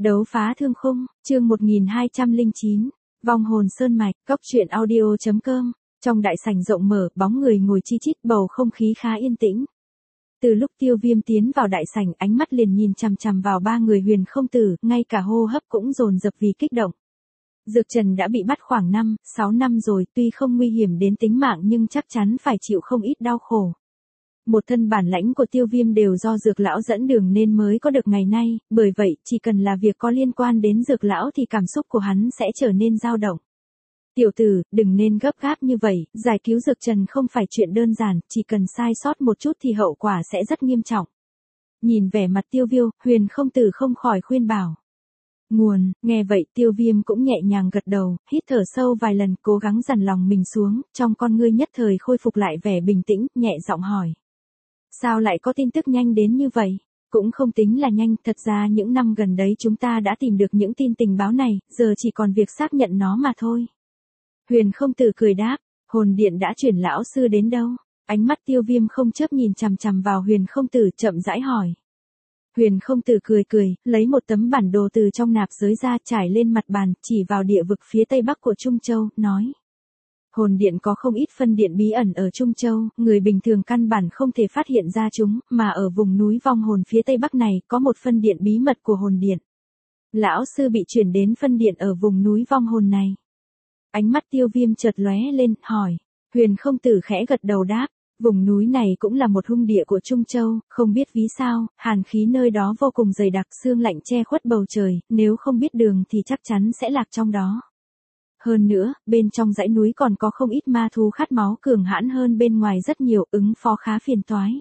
Đấu phá thương khung, chương 1209, vong hồn sơn mạch, cóc truyện audio.com. Trong đại sảnh rộng mở, bóng người ngồi chi chít, bầu không khí khá yên tĩnh. Từ lúc Tiêu Viêm tiến vào đại sảnh, ánh mắt liền nhìn chằm chằm vào ba người Huyền Không Tử, ngay cả hô hấp cũng dồn dập vì kích động. Dược Trần đã bị bắt khoảng 5-6 năm rồi, tuy không nguy hiểm đến tính mạng nhưng chắc chắn phải chịu không ít đau khổ. Một thân bản lãnh của Tiêu Viêm đều do Dược lão dẫn đường nên mới có được ngày nay, bởi vậy, chỉ cần là việc có liên quan đến Dược lão thì cảm xúc của hắn sẽ trở nên dao động. Tiểu tử, đừng nên gấp gáp như vậy, giải cứu Dược Trần không phải chuyện đơn giản, chỉ cần sai sót một chút thì hậu quả sẽ rất nghiêm trọng. Nhìn vẻ mặt Tiêu Viêm, Huyền Không Tử không khỏi khuyên bảo. Nghe vậy Tiêu Viêm cũng nhẹ nhàng gật đầu, hít thở sâu vài lần, cố gắng dằn lòng mình xuống, trong con ngươi nhất thời khôi phục lại vẻ bình tĩnh, nhẹ giọng hỏi. Sao lại có tin tức nhanh đến như vậy? Cũng không tính là nhanh, thật ra những năm gần đấy chúng ta đã tìm được những tin tình báo này, giờ chỉ còn việc xác nhận nó mà thôi. Huyền Không Tử cười đáp, hồn điện đã chuyển lão sư đến đâu? Ánh mắt Tiêu Viêm không chớp nhìn chằm chằm vào Huyền Không Tử, chậm rãi hỏi. Huyền Không Tử cười, lấy một tấm bản đồ từ trong nạp giới ra, trải lên mặt bàn, chỉ vào địa vực phía tây bắc của Trung Châu, nói. Hồn điện có không ít phân điện bí ẩn ở Trung Châu, người bình thường căn bản không thể phát hiện ra chúng, mà ở vùng núi vong hồn phía tây bắc này có một phân điện bí mật của hồn điện. Lão sư bị chuyển đến phân điện ở vùng núi vong hồn này. Ánh mắt Tiêu Viêm chợt lóe lên, hỏi. Huyền Không Tử khẽ gật đầu đáp. Vùng núi này cũng là một hung địa của Trung Châu, không biết vì sao, hàn khí nơi đó vô cùng dày đặc, sương lạnh che khuất bầu trời, nếu không biết đường thì chắc chắn sẽ lạc trong đó. Hơn nữa, bên trong dãy núi còn có không ít ma thú khát máu cường hãn hơn bên ngoài rất nhiều, ứng phó khá phiền toái.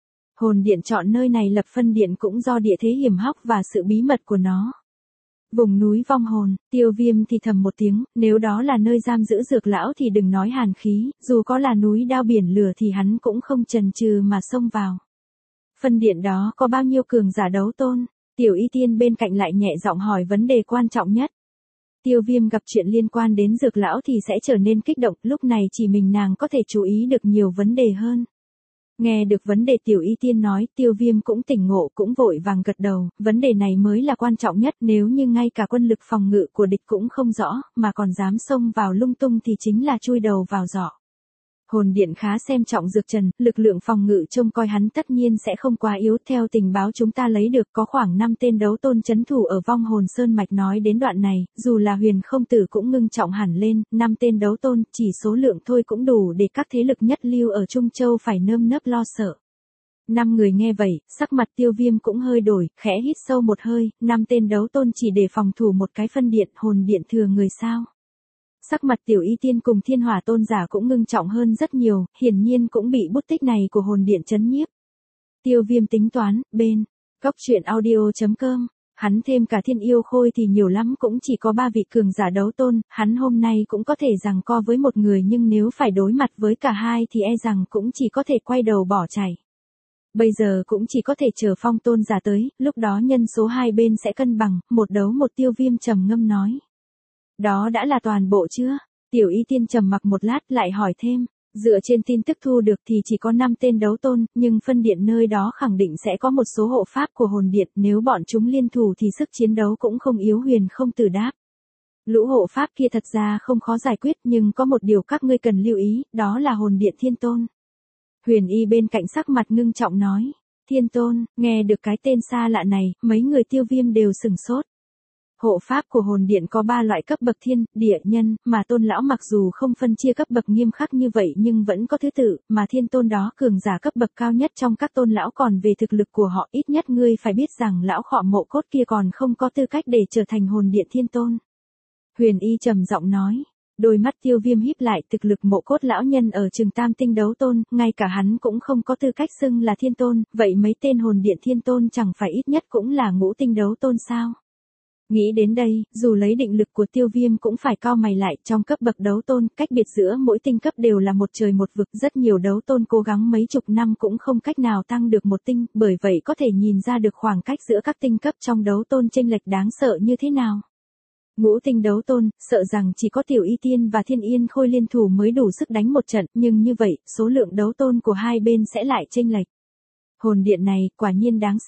Hồn điện chọn nơi này lập phân điện cũng do địa thế hiểm hóc và sự bí mật của nó. Vùng núi vong hồn, Tiêu Viêm thì thầm một tiếng, nếu đó là nơi giam giữ Dược lão thì đừng nói hàn khí, dù có là núi đao biển lửa thì hắn cũng không chần chừ mà xông vào. Phân điện đó có bao nhiêu cường giả đấu tôn? Tiểu Y Tiên bên cạnh lại nhẹ giọng hỏi vấn đề quan trọng nhất. Tiêu Viêm gặp chuyện liên quan đến Dược lão thì sẽ trở nên kích động, lúc này chỉ mình nàng có thể chú ý được nhiều vấn đề hơn. Nghe được vấn đề Tiểu Y Tiên nói, Tiêu Viêm cũng tỉnh ngộ, cũng vội vàng gật đầu, vấn đề này mới là quan trọng nhất, nếu như ngay cả quân lực phòng ngự của địch cũng không rõ, mà còn dám xông vào lung tung thì chính là chui đầu vào giỏ. Hồn điện khá xem trọng Dược Trần, lực lượng phòng ngự trông coi hắn tất nhiên sẽ không quá yếu, theo tình báo chúng ta lấy được có khoảng 5 tên đấu tôn chấn thủ ở vong hồn sơn mạch. Nói đến đoạn này, dù là Huyền Không Tử cũng ngưng trọng hẳn lên, 5 tên đấu tôn, chỉ số lượng thôi cũng đủ để các thế lực nhất lưu ở Trung Châu phải nơm nớp lo sợ. 5 người nghe vậy, sắc mặt Tiêu Viêm cũng hơi đổi, khẽ hít sâu một hơi, 5 tên đấu tôn chỉ để phòng thủ một cái phân điện, hồn điện thừa người sao? Sắc mặt Tiểu Y Tiên cùng Thiên Hỏa tôn giả cũng ngưng trọng hơn rất nhiều, hiển nhiên cũng bị bút tích này của hồn điện chấn nhiếp. Tiêu Viêm tính toán, bên cóc truyện audio.com, hắn thêm cả Thiên Yêu Khôi thì nhiều lắm cũng chỉ có 3 vị cường giả đấu tôn, hắn hôm nay cũng có thể giằng co với một người nhưng nếu phải đối mặt với cả hai thì e rằng cũng chỉ có thể quay đầu bỏ chạy. Bây giờ cũng chỉ có thể chờ Phong tôn giả tới, lúc đó nhân số hai bên sẽ cân bằng, một đấu một. Tiêu Viêm trầm ngâm nói. Đó đã là toàn bộ chưa? Tiểu Y Tiên trầm mặc một lát lại hỏi thêm, dựa trên tin tức thu được thì chỉ có 5 tên đấu tôn, nhưng phân điện nơi đó khẳng định sẽ có một số hộ pháp của hồn điện, nếu bọn chúng liên thủ thì sức chiến đấu cũng không yếu. Huyền Không Tử đáp. Lũ hộ pháp kia thật ra không khó giải quyết, nhưng có một điều các ngươi cần lưu ý, đó là hồn điện Thiên Tôn. Huyền Y bên cạnh sắc mặt ngưng trọng nói, Thiên Tôn, nghe được cái tên xa lạ này, mấy người Tiêu Viêm đều sửng sốt. Hộ pháp của hồn điện có 3 loại cấp bậc thiên, địa, nhân, mà tôn lão mặc dù không phân chia cấp bậc nghiêm khắc như vậy nhưng vẫn có thứ tự, mà Thiên Tôn đó cường giả cấp bậc cao nhất trong các tôn lão, còn về thực lực của họ ít nhất ngươi phải biết rằng lão Khọ Mộ Cốt kia còn không có tư cách để trở thành hồn điện Thiên Tôn. Huyền Y trầm giọng nói. Đôi mắt Tiêu Viêm híp lại, thực lực Mộ Cốt lão nhân ở chừng tam tinh đấu tôn, ngay cả hắn cũng không có tư cách xưng là Thiên Tôn, vậy mấy tên hồn điện Thiên Tôn chẳng phải ít nhất cũng là ngũ tinh đấu tôn sao? Nghĩ đến đây, dù lấy định lực của Tiêu Viêm cũng phải cau mày lại, trong cấp bậc đấu tôn, cách biệt giữa mỗi tinh cấp đều là một trời một vực, rất nhiều đấu tôn cố gắng mấy chục năm cũng không cách nào tăng được một tinh, bởi vậy có thể nhìn ra được khoảng cách giữa các tinh cấp trong đấu tôn chênh lệch đáng sợ như thế nào. Ngũ tinh đấu tôn, sợ rằng chỉ có Tiểu Y Tiên và Thiên Yên Khôi liên thủ mới đủ sức đánh một trận, nhưng như vậy, số lượng đấu tôn của hai bên sẽ lại chênh lệch. Hồn điện này, quả nhiên đáng sợ.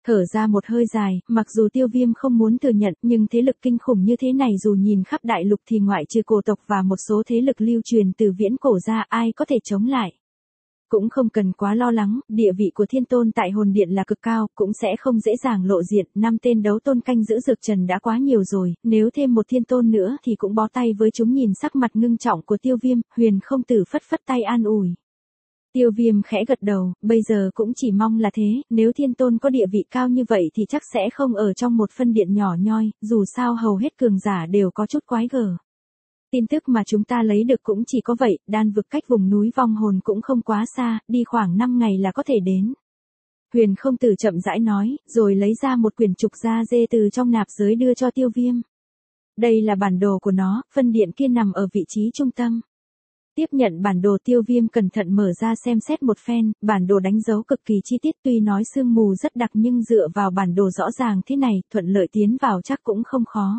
Thở ra một hơi dài, mặc dù Tiêu Viêm không muốn thừa nhận, nhưng thế lực kinh khủng như thế này dù nhìn khắp đại lục thì ngoại trừ cổ tộc và một số thế lực lưu truyền từ viễn cổ ra, ai có thể chống lại. Cũng không cần quá lo lắng, địa vị của thiên tôn tại hồn điện là cực cao, cũng sẽ không dễ dàng lộ diện, 5 tên đấu tôn canh giữ dược trần đã quá nhiều rồi, nếu thêm một thiên tôn nữa thì cũng bó tay với chúng. Nhìn sắc mặt ngưng trọng của Tiêu Viêm, Huyền Không Tử phất phất tay an ủi. Tiêu Viêm khẽ gật đầu, bây giờ cũng chỉ mong là thế, nếu thiên tôn có địa vị cao như vậy thì chắc sẽ không ở trong một phân điện nhỏ nhoi, dù sao hầu hết cường giả đều có chút quái gở. Tin tức mà chúng ta lấy được cũng chỉ có vậy, đan vực cách vùng núi vong hồn cũng không quá xa, đi khoảng 5 ngày là có thể đến. Huyền Không Tử chậm rãi nói, rồi lấy ra một quyển trục da dê từ trong nạp giới đưa cho Tiêu Viêm. Đây là bản đồ của nó, phân điện kia nằm ở vị trí trung tâm. Tiếp nhận bản đồ, Tiêu Viêm cẩn thận mở ra xem xét một phen, bản đồ đánh dấu cực kỳ chi tiết, tuy nói sương mù rất đặc nhưng dựa vào bản đồ rõ ràng thế này, thuận lợi tiến vào chắc cũng không khó.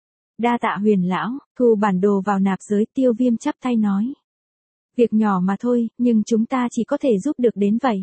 Đa tạ Huyền lão, thu bản đồ vào nạp giới, Tiêu Viêm chắp tay nói. Việc nhỏ mà thôi, nhưng chúng ta chỉ có thể giúp được đến vậy.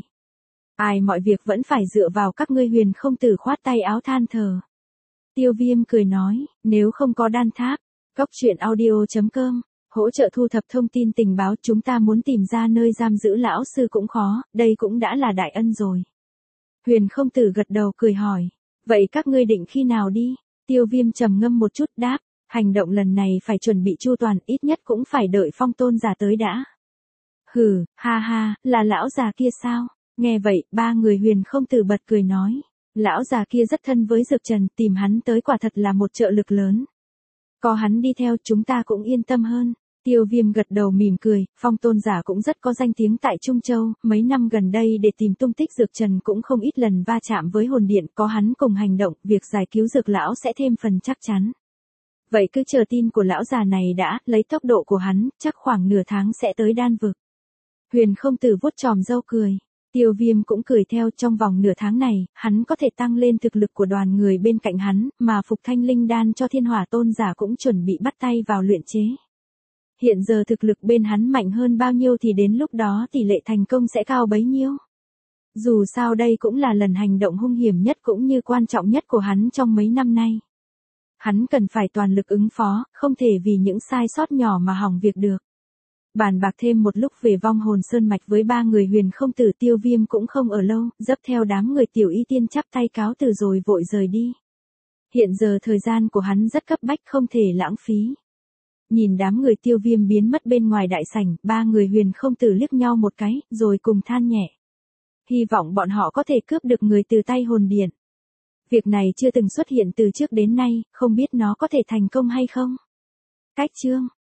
Ai, mọi việc vẫn phải dựa vào các ngươi. Huyền Không Tử khoát tay áo than thở. Tiêu Viêm cười nói, nếu không có đan tháp, coctruyện.audio.com, hỗ trợ thu thập thông tin tình báo, chúng ta muốn tìm ra nơi giam giữ lão sư cũng khó, đây cũng đã là đại ân rồi. Huyền Không Tử gật đầu cười hỏi, vậy các ngươi định khi nào đi? Tiêu Viêm trầm ngâm một chút đáp, hành động lần này phải chuẩn bị chu toàn, ít nhất cũng phải đợi Phong tôn giả tới đã. Hừ, ha ha, là lão già kia sao? Nghe vậy, ba người Huyền Không Tử bật cười nói, lão già kia rất thân với Dược Trần, tìm hắn tới quả thật là một trợ lực lớn. Có hắn đi theo chúng ta cũng yên tâm hơn. Tiêu Viêm gật đầu mỉm cười, Phong tôn giả cũng rất có danh tiếng tại Trung Châu, mấy năm gần đây để tìm tung tích Dược Trần cũng không ít lần va chạm với hồn điện, có hắn cùng hành động, việc giải cứu Dược lão sẽ thêm phần chắc chắn. Vậy cứ chờ tin của lão già này đã, lấy tốc độ của hắn, chắc khoảng nửa tháng sẽ tới đan vực. Huyền Không Tử vuốt chòm râu cười. Tiêu Viêm cũng cười theo, trong vòng nửa tháng này, hắn có thể tăng lên thực lực của đoàn người bên cạnh hắn, mà phục thanh linh đan cho Thiên Hỏa tôn giả cũng chuẩn bị bắt tay vào luyện chế. Hiện giờ thực lực bên hắn mạnh hơn bao nhiêu thì đến lúc đó tỷ lệ thành công sẽ cao bấy nhiêu. Dù sao đây cũng là lần hành động hung hiểm nhất cũng như quan trọng nhất của hắn trong mấy năm nay. Hắn cần phải toàn lực ứng phó, không thể vì những sai sót nhỏ mà hỏng việc được. Bàn bạc thêm một lúc về vong hồn sơn mạch với ba người Huyền Không Tử, Tiêu Viêm cũng không ở lâu, dấp theo đám người Tiểu Y Tiên chắp tay cáo từ rồi vội rời đi. Hiện giờ thời gian của hắn rất cấp bách, không thể lãng phí. Nhìn đám người Tiêu Viêm biến mất bên ngoài đại sảnh, ba người Huyền Không Tử liếc nhau một cái, rồi cùng than nhẹ. Hy vọng bọn họ có thể cướp được người từ tay hồn điện. Việc này chưa từng xuất hiện từ trước đến nay, không biết nó có thể thành công hay không. Cách chương